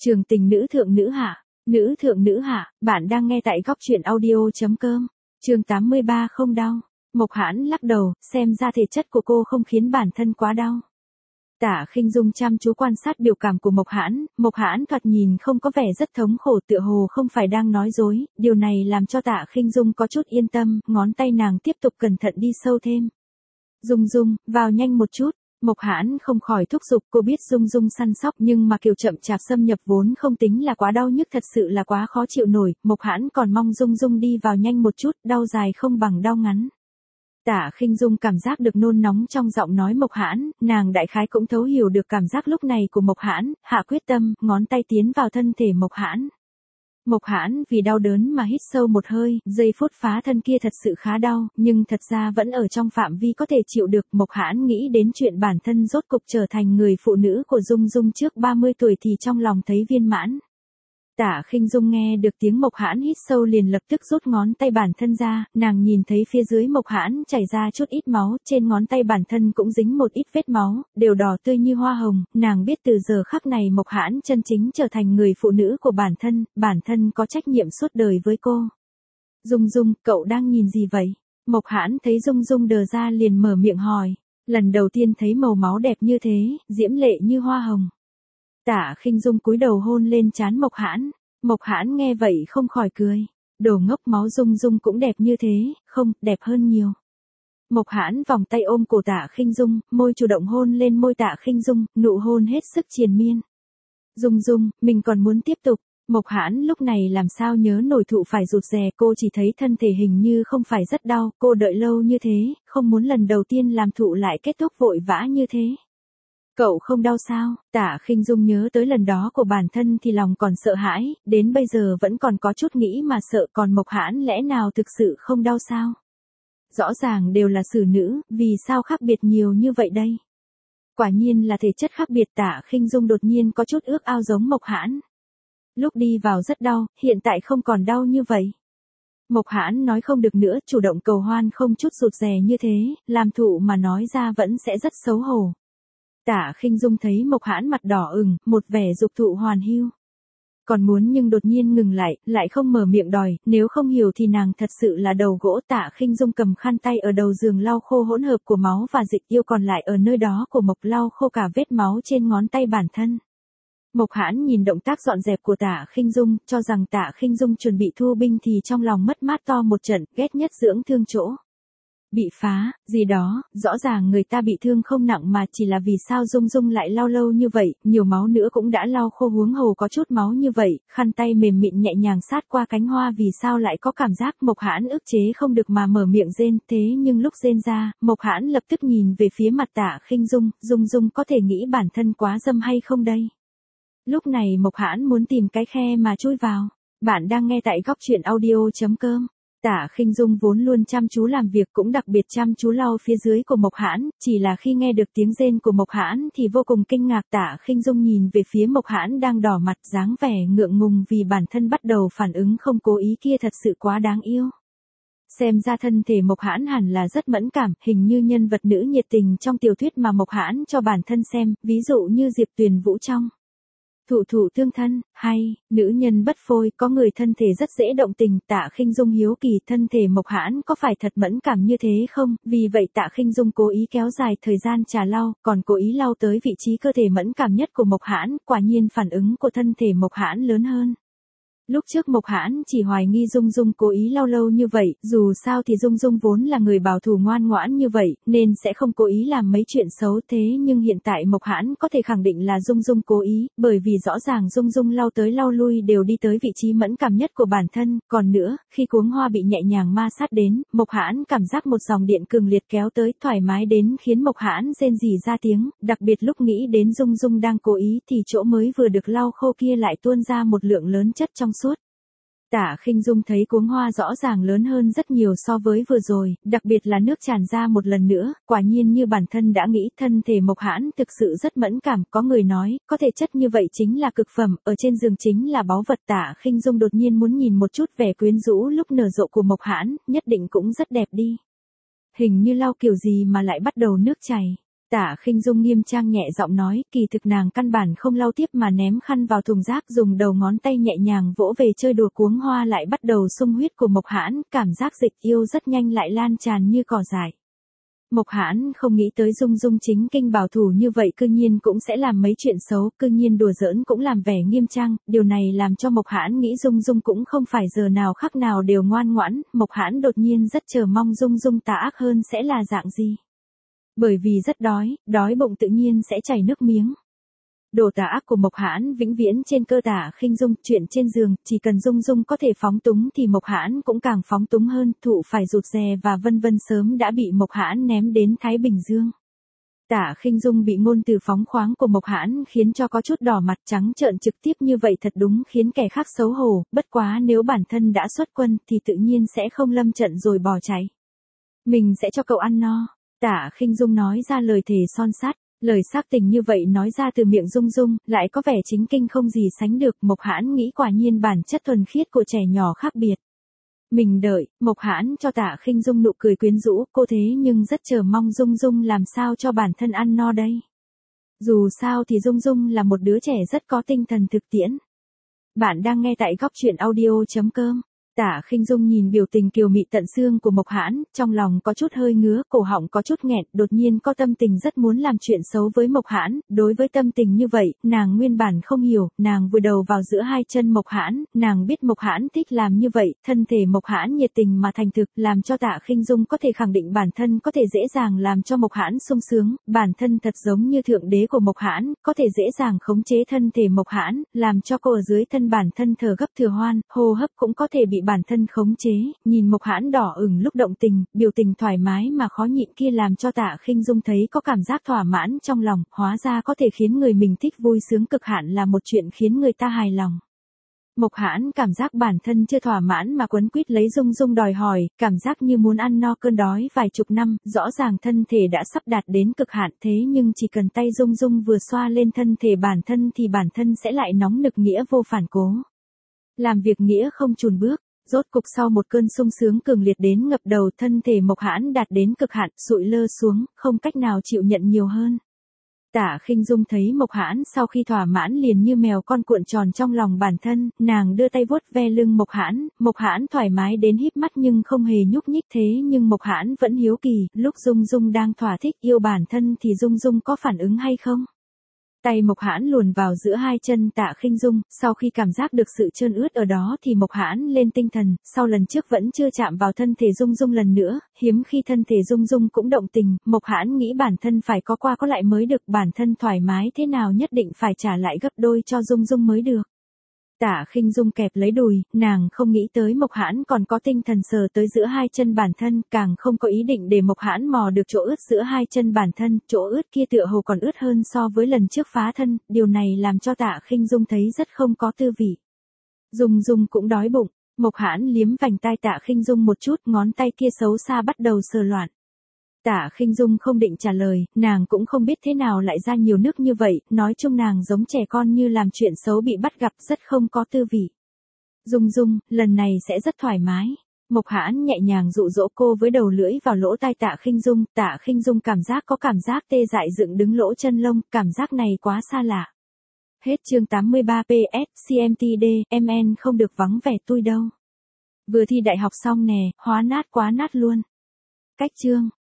Trường tình nữ thượng nữ hạ, bạn đang nghe tại góc truyện audio.com. Chương 83 không đau. Mộc Hãn lắc đầu, xem ra thể chất của cô không khiến bản thân quá đau. Tạ Khinh Dung chăm chú quan sát biểu cảm của Mộc Hãn thoạt nhìn không có vẻ rất thống khổ, tựa hồ không phải đang nói dối, điều này làm cho Tạ Khinh Dung có chút yên tâm, ngón tay nàng tiếp tục cẩn thận đi sâu thêm. Dung, vào nhanh một chút. Mộc Hãn không khỏi thúc giục, cô biết Dung săn sóc nhưng mà kiểu chậm chạp xâm nhập vốn không tính là quá đau nhức, thật sự là quá khó chịu nổi, Mộc Hãn còn mong Dung đi vào nhanh một chút, đau dài không bằng đau ngắn. Tạ Khinh Dung cảm giác được nôn nóng trong giọng nói Mộc Hãn, nàng đại khái cũng thấu hiểu được cảm giác lúc này của Mộc Hãn, hạ quyết tâm, ngón tay tiến vào thân thể Mộc Hãn. Mộc Hãn vì đau đớn mà hít sâu một hơi, giây phút phá thân kia thật sự khá đau, nhưng thật ra vẫn ở trong phạm vi có thể chịu được. Mộc Hãn nghĩ đến chuyện bản thân rốt cục trở thành người phụ nữ của Dung trước 30 tuổi thì trong lòng thấy viên mãn. Tạ Khinh Dung nghe được tiếng Mộc Hãn hít sâu liền lập tức rút ngón tay bản thân ra, nàng nhìn thấy phía dưới Mộc Hãn chảy ra chút ít máu, trên ngón tay bản thân cũng dính một ít vết máu, đều đỏ tươi như hoa hồng, nàng biết từ giờ khắc này Mộc Hãn chân chính trở thành người phụ nữ của bản thân có trách nhiệm suốt đời với cô. Dung, cậu đang nhìn gì vậy? Mộc Hãn thấy Dung đờ ra liền mở miệng hỏi, lần đầu tiên thấy màu máu đẹp như thế, diễm lệ như hoa hồng. Tạ Khinh Dung cúi đầu hôn lên trán Mộc Hãn nghe vậy không khỏi cười, đồ ngốc, máu Dung cũng đẹp như thế, không, đẹp hơn nhiều. Mộc Hãn vòng tay ôm cổ Tạ Khinh Dung, môi chủ động hôn lên môi Tạ Khinh Dung, nụ hôn hết sức triền miên. Dung, mình còn muốn tiếp tục. Mộc Hãn lúc này làm sao nhớ nổi thụ phải rụt rè, cô chỉ thấy thân thể hình như không phải rất đau, cô đợi lâu như thế, không muốn lần đầu tiên làm thụ lại kết thúc vội vã như thế. Cậu không đau sao? Tạ Khinh Dung nhớ tới lần đó của bản thân thì lòng còn sợ hãi, đến bây giờ vẫn còn có chút nghĩ mà sợ, còn Mộc Hãn lẽ nào thực sự không đau sao? Rõ ràng đều là xử nữ, vì sao khác biệt nhiều như vậy đây? Quả nhiên là thể chất khác biệt. Tạ Khinh Dung đột nhiên có chút ước ao giống Mộc Hãn. Lúc đi vào rất đau, hiện tại không còn đau như vậy. Mộc Hãn nói không được nữa, chủ động cầu hoan không chút rụt rè như thế, làm thụ mà nói ra vẫn sẽ rất xấu hổ. Tạ Khinh Dung thấy Mộc Hãn mặt đỏ ửng, một vẻ dục thụ hoàn hưu. Còn muốn nhưng đột nhiên ngừng lại không mở miệng đòi, nếu không hiểu thì nàng thật sự là đầu gỗ. Tạ Khinh Dung cầm khăn tay ở đầu giường lau khô hỗn hợp của máu và dịch yêu còn lại ở nơi đó của Mộc, lau khô cả vết máu trên ngón tay bản thân. Mộc Hãn nhìn động tác dọn dẹp của Tạ Khinh Dung, cho rằng Tạ Khinh Dung chuẩn bị thu binh thì trong lòng mất mát to một trận, ghét nhất dưỡng thương chỗ bị phá, gì đó, rõ ràng người ta bị thương không nặng mà chỉ là vì sao Dung lại lau lâu như vậy, nhiều máu nữa cũng đã lau khô, huống hồ có chút máu như vậy, khăn tay mềm mịn nhẹ nhàng sát qua cánh hoa vì sao lại có cảm giác. Mộc Hãn ức chế không được mà mở miệng rên, thế nhưng lúc rên ra, Mộc Hãn lập tức nhìn về phía mặt Tạ Khinh Dung, Dung có thể nghĩ bản thân quá dâm hay không đây? Lúc này Mộc Hãn muốn tìm cái khe mà chui vào. Bạn đang nghe tại góc truyện audio.com. Tạ Khinh Dung vốn luôn chăm chú làm việc cũng đặc biệt chăm chú lau phía dưới của Mộc Hãn, chỉ là khi nghe được tiếng rên của Mộc Hãn thì vô cùng kinh ngạc. Tạ Khinh Dung nhìn về phía Mộc Hãn đang đỏ mặt, dáng vẻ ngượng ngùng vì bản thân bắt đầu phản ứng không cố ý kia thật sự quá đáng yêu. Xem ra thân thể Mộc Hãn hẳn là rất mẫn cảm, hình như nhân vật nữ nhiệt tình trong tiểu thuyết mà Mộc Hãn cho bản thân xem, ví dụ như Diệp Tuyền Vũ trong Thụ thương thân, hay, nữ nhân bất phôi, có người thân thể rất dễ động tình. Tạ Khinh Dung hiếu kỳ thân thể Mộc Hãn có phải thật mẫn cảm như thế không, vì vậy Tạ Khinh Dung cố ý kéo dài thời gian trà lau, còn cố ý lau tới vị trí cơ thể mẫn cảm nhất của Mộc Hãn, quả nhiên phản ứng của thân thể Mộc Hãn lớn hơn. Lúc trước Mộc Hãn chỉ hoài nghi Dung cố ý lau lâu như vậy, dù sao thì Dung vốn là người bảo thủ ngoan ngoãn như vậy, nên sẽ không cố ý làm mấy chuyện xấu, thế nhưng hiện tại Mộc Hãn có thể khẳng định là Dung cố ý, bởi vì rõ ràng Dung lau tới lau lui đều đi tới vị trí mẫn cảm nhất của bản thân, còn nữa, khi cuống hoa bị nhẹ nhàng ma sát đến, Mộc Hãn cảm giác một dòng điện cường liệt kéo tới, thoải mái đến khiến Mộc Hãn rên rỉ ra tiếng, đặc biệt lúc nghĩ đến Dung đang cố ý thì chỗ mới vừa được lau khô kia lại tuôn ra một lượng lớn chất trong suốt. Tạ Khinh Dung thấy cuống hoa rõ ràng lớn hơn rất nhiều so với vừa rồi, đặc biệt là nước tràn ra một lần nữa, quả nhiên như bản thân đã nghĩ, thân thể Mộc Hãn thực sự rất mẫn cảm, có người nói, có thể chất như vậy chính là cực phẩm, ở trên giường chính là báu vật. Tạ Khinh Dung đột nhiên muốn nhìn một chút vẻ quyến rũ lúc nở rộ của Mộc Hãn, nhất định cũng rất đẹp đi. Hình như lau kiểu gì mà lại bắt đầu nước chảy. Tạ Khinh Dung nghiêm trang nhẹ giọng nói, kỳ thực nàng căn bản không lau tiếp mà ném khăn vào thùng rác, dùng đầu ngón tay nhẹ nhàng vỗ về chơi đùa, cuống hoa lại bắt đầu xung huyết của Mộc Hãn, cảm giác dịch yêu rất nhanh lại lan tràn như cỏ dại. Mộc Hãn không nghĩ tới Dung Dung chính kinh bảo thủ như vậy cư nhiên cũng sẽ làm mấy chuyện xấu, cư nhiên đùa giỡn cũng làm vẻ nghiêm trang, điều này làm cho Mộc Hãn nghĩ Dung Dung cũng không phải giờ nào khắc nào đều ngoan ngoãn, Mộc Hãn đột nhiên rất chờ mong Dung Dung tà ác hơn sẽ là dạng gì. Bởi vì rất đói bụng tự nhiên sẽ chảy nước miếng. Đồ tà ác của Mộc Hãn vĩnh viễn trên cơ Tạ Khinh Dung, chuyện trên giường, chỉ cần Dung Dung có thể phóng túng thì Mộc Hãn cũng càng phóng túng hơn, thụ phải rụt rè và vân vân sớm đã bị Mộc Hãn ném đến Thái Bình Dương. Tạ Khinh Dung bị ngôn từ phóng khoáng của Mộc Hãn khiến cho có chút đỏ mặt, trắng trợn trực tiếp như vậy thật đúng khiến kẻ khác xấu hổ, bất quá nếu bản thân đã xuất quân thì tự nhiên sẽ không lâm trận rồi bỏ chạy. Mình sẽ cho cậu ăn no. Tạ Khinh Dung nói ra lời thề son sắt, lời xác tình như vậy nói ra từ miệng Dung Dung, lại có vẻ chính kinh không gì sánh được, Mộc Hãn nghĩ quả nhiên bản chất thuần khiết của trẻ nhỏ khác biệt. Mình đợi, Mộc Hãn cho Tạ Khinh Dung nụ cười quyến rũ, cô thế nhưng rất chờ mong Dung Dung làm sao cho bản thân ăn no đây. Dù sao thì Dung Dung là một đứa trẻ rất có tinh thần thực tiễn. Bạn đang nghe tại góc truyện audio.com. Tạ Khinh Dung nhìn biểu tình kiều mị tận xương của Mộc Hãn, trong lòng có chút hơi ngứa, cổ họng có chút nghẹn, đột nhiên có tâm tình rất muốn làm chuyện xấu với Mộc Hãn, đối với tâm tình như vậy, nàng nguyên bản không hiểu, nàng vùi đầu vào giữa hai chân Mộc Hãn, nàng biết Mộc Hãn thích làm như vậy, thân thể Mộc Hãn nhiệt tình mà thành thực, làm cho Tạ Khinh Dung có thể khẳng định bản thân có thể dễ dàng làm cho Mộc Hãn sung sướng, bản thân thật giống như thượng đế của Mộc Hãn, có thể dễ dàng khống chế thân thể Mộc Hãn, làm cho cô ở dưới thân bản thân thở gấp thừa hoan, hô hấp cũng có thể bị bản thân khống chế, nhìn Mộc Hãn đỏ ửng lúc động tình, biểu tình thoải mái mà khó nhịn kia làm cho Tạ Khinh Dung thấy có cảm giác thỏa mãn trong lòng, hóa ra có thể khiến người mình thích vui sướng cực hạn là một chuyện khiến người ta hài lòng. Mộc Hãn cảm giác bản thân chưa thỏa mãn mà quấn quýt lấy Dung Dung đòi hỏi, cảm giác như muốn ăn no cơn đói vài chục năm, rõ ràng thân thể đã sắp đạt đến cực hạn thế nhưng chỉ cần tay Dung Dung vừa xoa lên thân thể bản thân thì bản thân sẽ lại nóng nực nghĩa vô phản cố. Làm việc nghĩa không chùn bước. Rốt cục sau một cơn sung sướng cường liệt đến ngập đầu, thân thể Mộc Hãn đạt đến cực hạn, sụi lơ xuống, không cách nào chịu nhận nhiều hơn. Tạ Khinh Dung thấy Mộc Hãn sau khi thỏa mãn liền như mèo con cuộn tròn trong lòng bản thân, nàng đưa tay vuốt ve lưng Mộc Hãn thoải mái đến híp mắt nhưng không hề nhúc nhích thế nhưng Mộc Hãn vẫn hiếu kỳ, lúc Dung Dung đang thỏa thích yêu bản thân thì Dung Dung có phản ứng hay không? Tay Mộc Hãn luồn vào giữa hai chân Tạ Khinh Dung, sau khi cảm giác được sự trơn ướt ở đó thì Mộc Hãn lên tinh thần, sau lần trước vẫn chưa chạm vào thân thể Dung Dung lần nữa, hiếm khi thân thể Dung Dung cũng động tình, Mộc Hãn nghĩ bản thân phải có qua có lại mới được, bản thân thoải mái thế nào nhất định phải trả lại gấp đôi cho Dung Dung mới được. Tạ Khinh Dung kẹp lấy đùi, nàng không nghĩ tới Mộc Hãn còn có tinh thần sờ tới giữa hai chân bản thân, càng không có ý định để Mộc Hãn mò được chỗ ướt giữa hai chân bản thân, chỗ ướt kia tựa hồ còn ướt hơn so với lần trước phá thân, điều này làm cho Tạ Khinh Dung thấy rất không có tư vị. Dung Dung cũng đói bụng, Mộc Hãn liếm vành tai Tạ Khinh Dung một chút, ngón tay kia xấu xa bắt đầu sờ loạn. Tạ Khinh Dung không định trả lời, nàng cũng không biết thế nào lại ra nhiều nước như vậy, nói chung nàng giống trẻ con như làm chuyện xấu bị bắt gặp rất không có tư vị. Dung Dung, lần này sẽ rất thoải mái. Mộc Hãn nhẹ nhàng dụ dỗ cô với đầu lưỡi vào lỗ tai Tạ Khinh Dung cảm giác có cảm giác tê dại dựng đứng lỗ chân lông, cảm giác này quá xa lạ. Hết chương 83 PS, CMTD, MN không được vắng vẻ tui đâu. Vừa thi đại học xong nè, hóa nát quá nát luôn. Cách chương.